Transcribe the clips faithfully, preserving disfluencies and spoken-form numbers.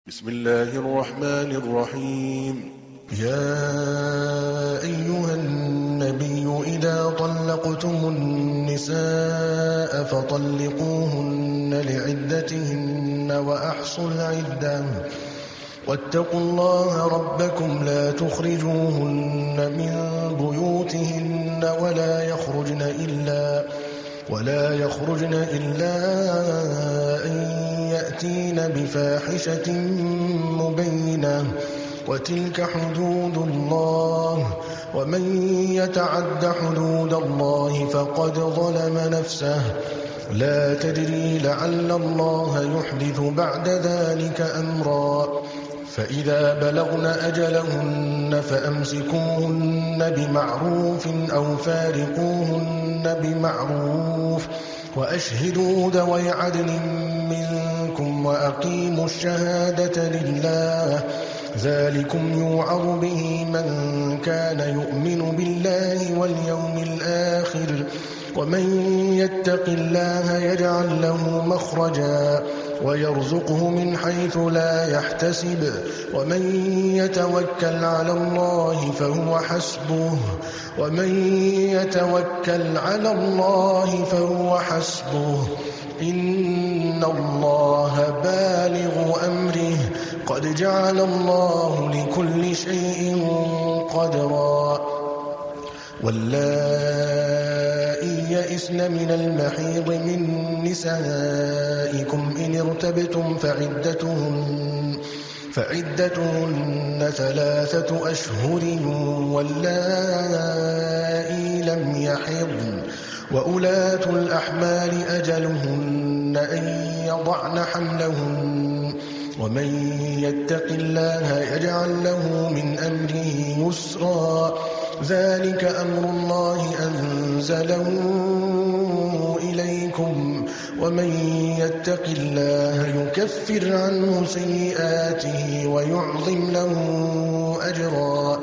بسم الله الرحمن الرحيم. يا أيها النبي إذا طلقتم النساء فطلقوهن لعدتهن وأحصوا العدة واتقوا الله ربكم لا تخرجوهن من بيوتهن ولا يخرجن إلا ولا يخرجن إلا أن يأتين بفاحشة مبينة وتلك حدود الله ومن يتعد حدود الله فقد ظلم نفسه لا تدري لعل الله يحدث بعد ذلك أمرا فإذا بلغن أجلهن فأمسكوهن بمعروف أو فارقوهن بمعروف وأشهدوا ذوي عدل منكم وأقيموا الشهادة لله ذلكم يوعظ به من كان يؤمن بالله واليوم الآخر ومن يتق الله يجعل له مخرجا ويرزقه من حيث لا يحتسب ومن يتوكل على الله فهو حسبه ومن يتوكل على الله فهو حسبه إن الله بالغ أمره قد جعل الله لكل شيء قدرا واللائي يئسن من المحيض من نسائكم إن ارتبتم فعدتهن فعدتهن ثلاثة أشهر واللائي لم يحضن وأولاة الأحمال أجلهن أن يضعن حملهن ومن يتق الله يجعل له من أمره يسرا ذلك أمر الله أنزله إليكم ومن يتق الله يكفر عنه سيئاته ويعظم له أجرا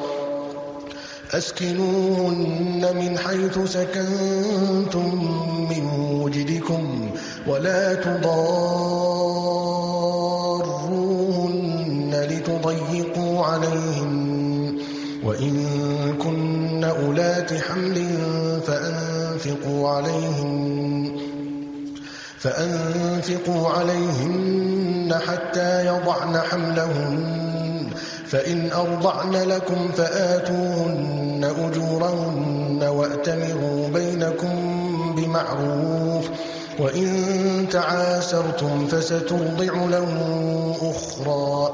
أسكنوهن من حيث سكنتم من وجدكم ولا تضاروهن لتضيقوا عليهن وإن كن أولات حمل فأنفقوا عليهن فأنفقوا عليهن حتى يضعن حملهن فإن أرضعن لكم فآتوهن أجورهن وأتمروا بينكم بمعروف وإن تعاسرتم فسترضع له أخرى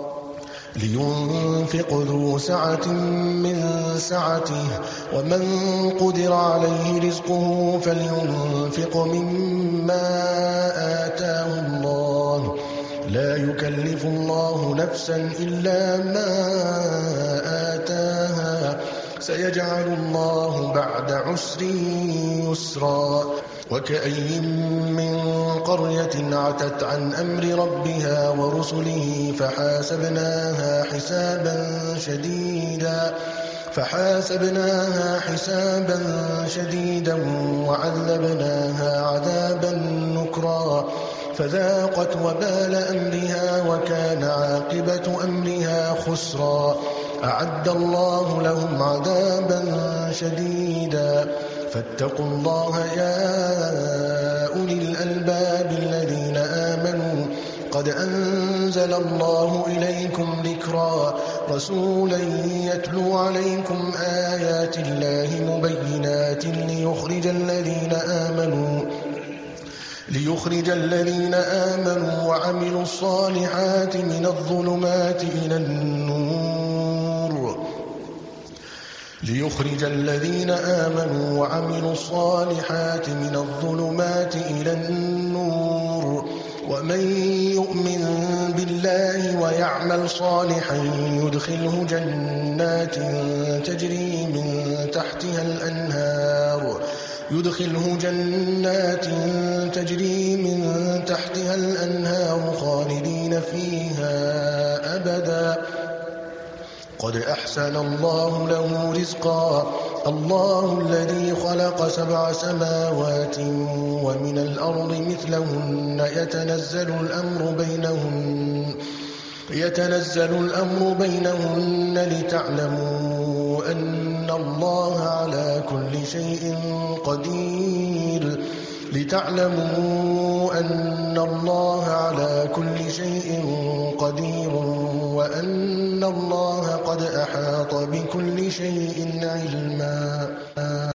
لينفق ذو سعة من سعته ومن قدر عليه رزقه فلينفق مما آتاه الله لا يكلف الله نفسا إلا ما آتاها سيجعل الله بعد عسر يسرا وكأي من قرية عتت عن أمر ربها ورسله فحاسبناها حسابا شديدا فحاسبناها حسابا شديدا وعذبناها عذابا نكرا فذاقت وبال أمرها وكان عاقبة أمرها خسرا أعد الله لهم عذابا شديدا فاتقوا الله يا أولي الألباب الذين آمنوا قد أنزل الله إليكم ذكرا رسولا يتلو عليكم آيات الله مبينات ليخرج الذين آمنوا ليخرج الذين آمنوا وعملوا الصالحات من الظلمات إلى النور ليخرج الذين آمنوا وعملوا الصالحات من الظلمات إلى النور ومن يؤمن بالله ويعمل صالحا يدخله جنات تجري من تحتها الأنهار يدخله جنات تجري من تحتها الأنهار خالدين فيها أبدا قد أحسن الله له رزقا الله الذي خلق سبع سماوات ومن الأرض مثلهن يتنزل الأمر بينهن يتنزل الأمر بينهن لتعلموا أن الله على كل شيء قدير لتعلموا أن الله على كل شيء قدير وأن الله قد أحاط بكل شيء علما